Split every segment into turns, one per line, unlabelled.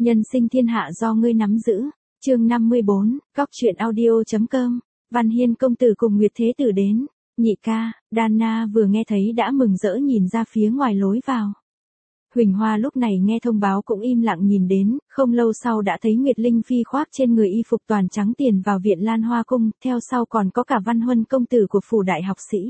Nhân sinh thiên hạ do ngươi nắm giữ. Chương 54, Cóc truyện audio.com. Văn Hiên công tử cùng Nguyệt Thế tử đến. Nhị ca, Đana vừa nghe thấy đã mừng rỡ nhìn ra phía ngoài lối vào. Huỳnh Hoa lúc này nghe thông báo cũng im lặng nhìn đến, không lâu sau đã thấy Nguyệt Linh Phi khoác trên người y phục toàn trắng tiền vào viện Lan Hoa Cung, theo sau còn có cả Văn Huân công tử của phủ đại học sĩ.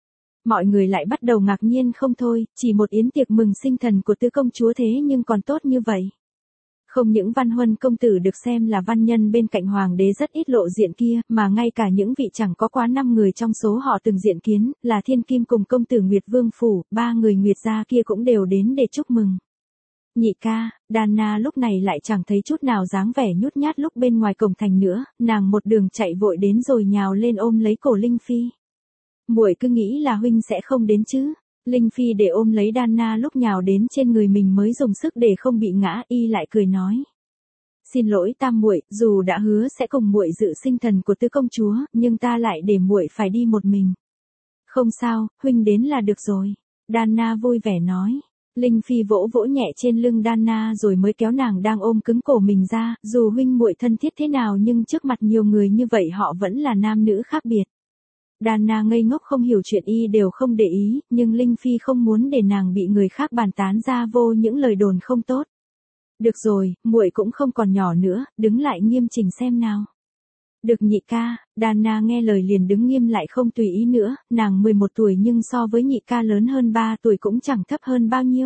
Mọi người lại bắt đầu ngạc nhiên không thôi, chỉ một yến tiệc mừng sinh thần của tứ công chúa thế nhưng còn tốt như vậy. Không những Văn Huân công tử được xem là văn nhân bên cạnh hoàng đế rất ít lộ diện kia, mà ngay cả những vị chẳng có quá 5 người trong số họ từng diện kiến, là Thiên Kim cùng công tử Nguyệt Vương phủ, 3 người Nguyệt gia kia cũng đều đến để chúc mừng. Nhị ca, Đana lúc này lại chẳng thấy chút nào dáng vẻ nhút nhát lúc bên ngoài cổng thành nữa, nàng một đường chạy vội đến rồi nhào lên ôm lấy cổ Linh Phi. Muội cứ nghĩ là huynh sẽ không đến chứ? Linh Phi để ôm lấy Đana lúc nhào đến trên người mình mới dùng sức để không bị ngã, y lại cười nói: "Xin lỗi tam muội, dù đã hứa sẽ cùng muội dự sinh thần của tứ công chúa, nhưng ta lại để muội phải đi một mình." "Không sao, huynh đến là được rồi." Đana vui vẻ nói. Linh Phi vỗ vỗ nhẹ trên lưng Đana rồi mới kéo nàng đang ôm cứng cổ mình ra, dù huynh muội thân thiết thế nào nhưng trước mặt nhiều người như vậy họ vẫn là nam nữ khác biệt. Đana ngây ngốc không hiểu chuyện y đều không để ý, nhưng Linh Phi không muốn để nàng bị người khác bàn tán ra vô những lời đồn không tốt. "Được rồi, muội cũng không còn nhỏ nữa, đứng lại nghiêm chỉnh xem nào." "Được nhị ca." Đana nghe lời liền đứng nghiêm lại không tùy ý nữa, nàng 11 tuổi nhưng so với nhị ca lớn hơn 3 tuổi cũng chẳng thấp hơn bao nhiêu.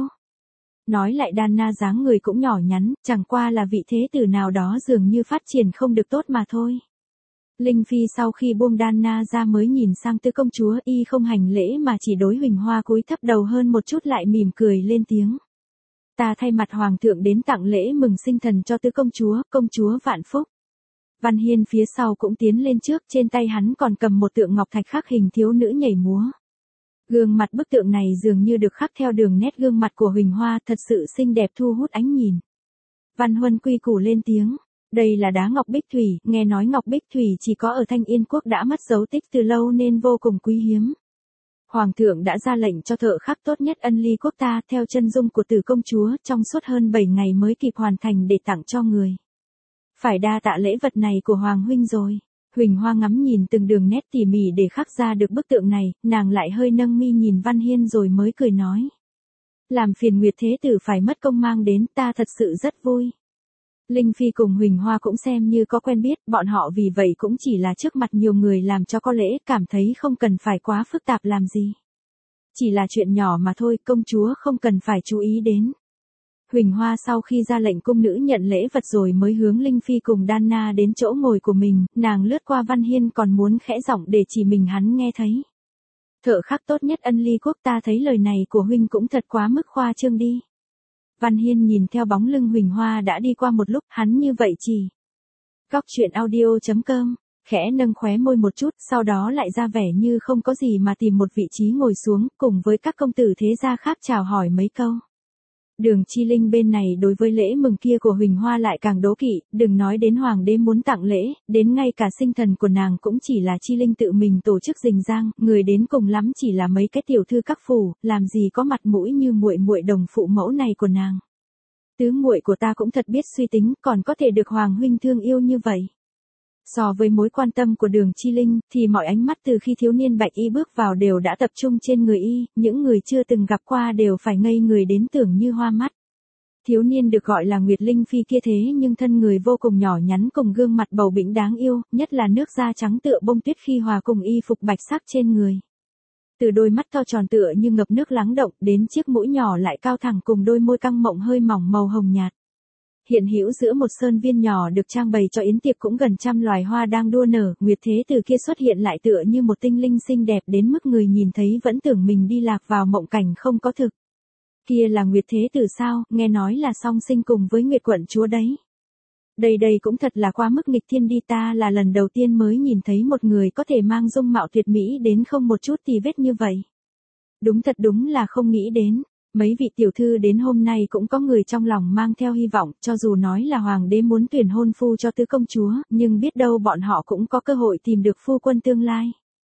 Nói lại Đana dáng người cũng nhỏ nhắn, chẳng qua là vị thế tử nào đó dường như phát triển không được tốt mà thôi. Linh Phi sau khi buông Đana ra mới nhìn sang tứ công chúa, y không hành lễ mà chỉ đối Huỳnh Hoa cúi thấp đầu hơn một chút lại mỉm cười lên tiếng: "Ta thay mặt hoàng thượng đến tặng lễ mừng sinh thần cho tứ công chúa vạn phúc." Văn Hiên phía sau cũng tiến lên trước, trên tay hắn còn cầm một tượng ngọc thạch khắc hình thiếu nữ nhảy múa. Gương mặt bức tượng này dường như được khắc theo đường nét gương mặt của Huỳnh Hoa, thật sự xinh đẹp thu hút ánh nhìn. Văn Huân quy củ lên tiếng: "Đây là đá ngọc bích thủy, nghe nói ngọc bích thủy chỉ có ở Thanh Yên quốc đã mất dấu tích từ lâu nên vô cùng quý hiếm. Hoàng thượng đã ra lệnh cho thợ khắc tốt nhất Ân Ly quốc ta theo chân dung của tử công chúa trong suốt hơn 7 ngày mới kịp hoàn thành để tặng cho người. Phải đa tạ lễ vật này của Hoàng huynh rồi." Huỳnh Hoa ngắm nhìn từng đường nét tỉ mỉ để khắc ra được bức tượng này, nàng lại hơi nâng mi nhìn Văn Hiên rồi mới cười nói: "Làm phiền Nguyệt Thế tử phải mất công mang đến, ta thật sự rất vui." Linh Phi cùng Huỳnh Hoa cũng xem như có quen biết, bọn họ vì vậy cũng chỉ là trước mặt nhiều người làm cho có lễ, cảm thấy không cần phải quá phức tạp làm gì. Chỉ là chuyện nhỏ mà thôi, công chúa không cần phải chú ý đến. Huỳnh Hoa sau khi ra lệnh cung nữ nhận lễ vật rồi mới hướng Linh Phi cùng Đana đến chỗ ngồi của mình, nàng lướt qua Văn Hiên còn muốn khẽ giọng để chỉ mình hắn nghe thấy: "Thợ khắc tốt nhất Ân Ly quốc ta thấy lời này của huynh cũng thật quá mức khoa trương đi." Văn Hiên nhìn theo bóng lưng Huỳnh Hoa đã đi qua một lúc, hắn như vậy chỉ. Cóc truyện audio.com, khẽ nâng khóe môi một chút, sau đó lại ra vẻ như không có gì mà tìm một vị trí ngồi xuống, cùng với các công tử thế gia khác chào hỏi mấy câu. Đường Chi Linh bên này đối với lễ mừng kia của Huỳnh Hoa lại càng đố kỵ, đừng nói đến hoàng đế muốn tặng lễ, đến ngay cả sinh thần của nàng cũng chỉ là Chi Linh tự mình tổ chức rình rang, người đến cùng lắm chỉ là mấy cái tiểu thư các phủ, làm gì có mặt mũi như muội muội đồng phụ mẫu này của nàng. Tứ muội của ta cũng thật biết suy tính, còn có thể được hoàng huynh thương yêu như vậy. So với mối quan tâm của Đường Chi Linh, thì mọi ánh mắt từ khi thiếu niên Bạch Y bước vào đều đã tập trung trên người y, những người chưa từng gặp qua đều phải ngây người đến tưởng như hoa mắt. Thiếu niên được gọi là Nguyệt Linh Phi kia thế nhưng thân người vô cùng nhỏ nhắn cùng gương mặt bầu bĩnh đáng yêu, nhất là nước da trắng tựa bông tuyết khi hòa cùng y phục bạch sắc trên người. Từ đôi mắt to tròn tựa như ngập nước lắng động đến chiếc mũi nhỏ lại cao thẳng cùng đôi môi căng mọng hơi mỏng màu hồng nhạt. Hiện hữu giữa một sơn viên nhỏ được trang bày cho yến tiệc cũng gần trăm loài hoa đang đua nở, Nguyệt Thế tử kia xuất hiện lại tựa như một tinh linh xinh đẹp đến mức người nhìn thấy vẫn tưởng mình đi lạc vào mộng cảnh không có thực. Kia là Nguyệt Thế tử sao, nghe nói là song sinh cùng với Nguyệt quận chúa đấy. Đây cũng thật là quá mức nghịch thiên đi, ta là lần đầu tiên mới nhìn thấy một người có thể mang dung mạo tuyệt mỹ đến không một chút tì vết như vậy. Đúng là không nghĩ đến. Mấy vị tiểu thư đến hôm nay cũng có người trong lòng mang theo hy vọng, cho dù nói là hoàng đế muốn tuyển hôn phu cho tứ công chúa, nhưng biết đâu bọn họ cũng có cơ hội tìm được phu quân tương lai.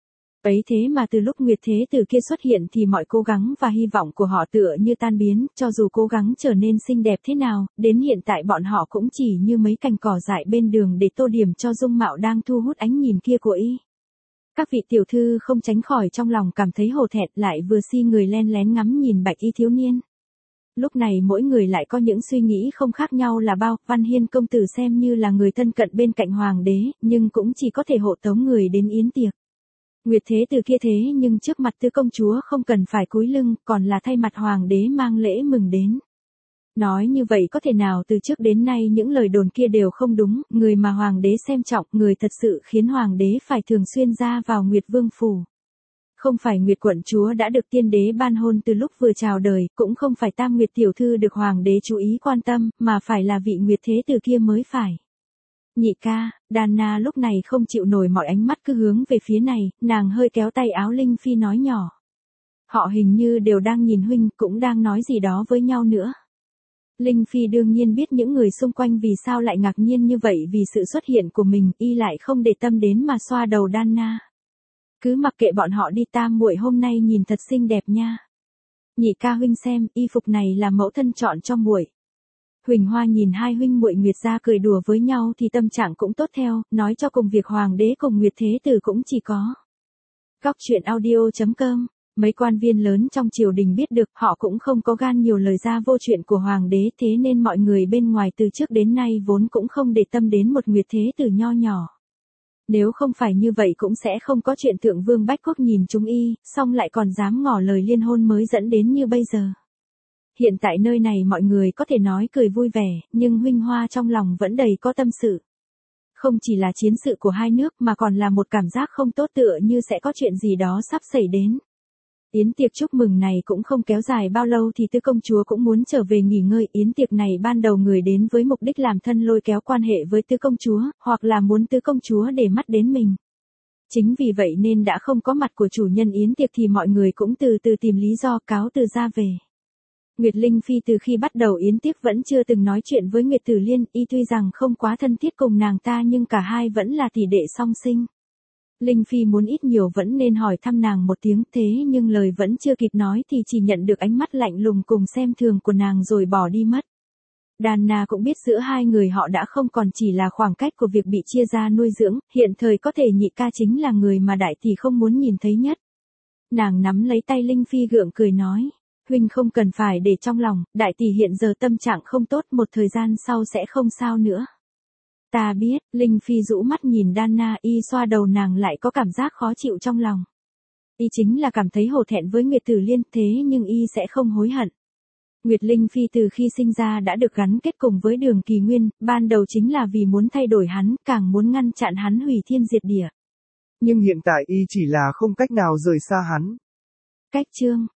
Ấy thế mà từ lúc Nguyệt Thế Tử kia xuất hiện thì mọi cố gắng và hy vọng của họ tựa như tan biến, cho dù cố gắng trở nên xinh đẹp thế nào, đến hiện tại bọn họ cũng chỉ như mấy cành cỏ dại bên đường để tô điểm cho dung mạo đang thu hút ánh nhìn kia của y. Các vị tiểu thư không tránh khỏi trong lòng cảm thấy hổ thẹn, lại vừa si người len lén ngắm nhìn bạch y thiếu niên. Lúc này mỗi người lại có những suy nghĩ không khác nhau là bao. Văn Hiên công tử xem như là người thân cận bên cạnh hoàng đế, nhưng cũng chỉ có thể hộ tống người đến yến tiệc. Nguyệt Thế Tử kia thế nhưng trước mặt tứ công chúa không cần phải cúi lưng, còn là thay mặt hoàng đế mang lễ mừng đến. Nói như vậy có thể nào từ trước đến nay những lời đồn kia đều không đúng, người mà hoàng đế xem trọng, người thật sự khiến hoàng đế phải thường xuyên ra vào Nguyệt Vương phủ. Không phải Nguyệt quận chúa đã được tiên đế ban hôn từ lúc vừa chào đời, cũng không phải Tam Nguyệt tiểu thư được hoàng đế chú ý quan tâm, mà phải là vị Nguyệt Thế Tử kia mới phải. Nhị ca, Đanna lúc này không chịu nổi mọi ánh mắt cứ hướng về phía này, nàng hơi kéo tay áo Linh Phi nói nhỏ. Họ hình như đều đang nhìn huynh, cũng đang nói gì đó với nhau nữa. Linh Phi đương nhiên biết những người xung quanh vì sao lại ngạc nhiên như vậy vì sự xuất hiện của mình, y lại không để tâm đến mà xoa đầu Đanna. Cứ mặc kệ bọn họ đi, tam muội hôm nay nhìn thật xinh đẹp nha. Nhị ca huynh xem, y phục này là mẫu thân chọn cho muội. Huỳnh Hoa nhìn hai huynh muội Nguyệt gia cười đùa với nhau thì tâm trạng cũng tốt theo, nói cho cùng việc hoàng đế cùng Nguyệt Thế Tử cũng chỉ có. Góc truyện audio.com. Mấy quan viên lớn trong triều đình biết được, họ cũng không có gan nhiều lời ra vô chuyện của hoàng đế, thế nên mọi người bên ngoài từ trước đến nay vốn cũng không để tâm đến một Nguyệt Thế Tử nho nhỏ. Nếu không phải như vậy cũng sẽ không có chuyện Thượng Vương Bách Quốc nhìn chúng y, xong lại còn dám ngỏ lời liên hôn mới dẫn đến như bây giờ. Hiện tại nơi này mọi người có thể nói cười vui vẻ, nhưng Huỳnh Hoa trong lòng vẫn đầy có tâm sự. Không chỉ là chiến sự của hai nước mà còn là một cảm giác không tốt tựa như sẽ có chuyện gì đó sắp xảy đến. Yến tiệc chúc mừng này cũng không kéo dài bao lâu thì tứ công chúa cũng muốn trở về nghỉ ngơi. Yến tiệc này ban đầu người đến với mục đích làm thân lôi kéo quan hệ với tứ công chúa, hoặc là muốn tứ công chúa để mắt đến mình. Chính vì vậy nên đã không có mặt của chủ nhân yến tiệc thì mọi người cũng từ từ tìm lý do cáo từ ra về. Nguyệt Linh Phi từ khi bắt đầu yến tiệc vẫn chưa từng nói chuyện với Nguyệt Tử Liên, y tuy rằng không quá thân thiết cùng nàng ta nhưng cả hai vẫn là tỷ đệ song sinh. Linh Phi muốn ít nhiều vẫn nên hỏi thăm nàng một tiếng, thế nhưng lời vẫn chưa kịp nói thì chỉ nhận được ánh mắt lạnh lùng cùng xem thường của nàng rồi bỏ đi mất. Đanna cũng biết giữa hai người họ đã không còn chỉ là khoảng cách của việc bị chia ra nuôi dưỡng, hiện thời có thể nhị ca chính là người mà đại tỷ không muốn nhìn thấy nhất. Nàng nắm lấy tay Linh Phi gượng cười nói, huynh không cần phải để trong lòng, đại tỷ hiện giờ tâm trạng không tốt, một thời gian sau sẽ không sao nữa. Ta biết. Linh Phi rũ mắt nhìn Đanna, y xoa đầu nàng lại có cảm giác khó chịu trong lòng. Y chính là cảm thấy hổ thẹn với Nguyệt Tử Liên, thế nhưng y sẽ không hối hận. Nguyệt Linh Phi từ khi sinh ra đã được gắn kết cùng với Đường Kỳ Nguyên, ban đầu chính là vì muốn thay đổi hắn, càng muốn ngăn chặn hắn hủy thiên diệt địa.
Nhưng hiện tại y chỉ là không cách nào rời xa hắn.
Cách chương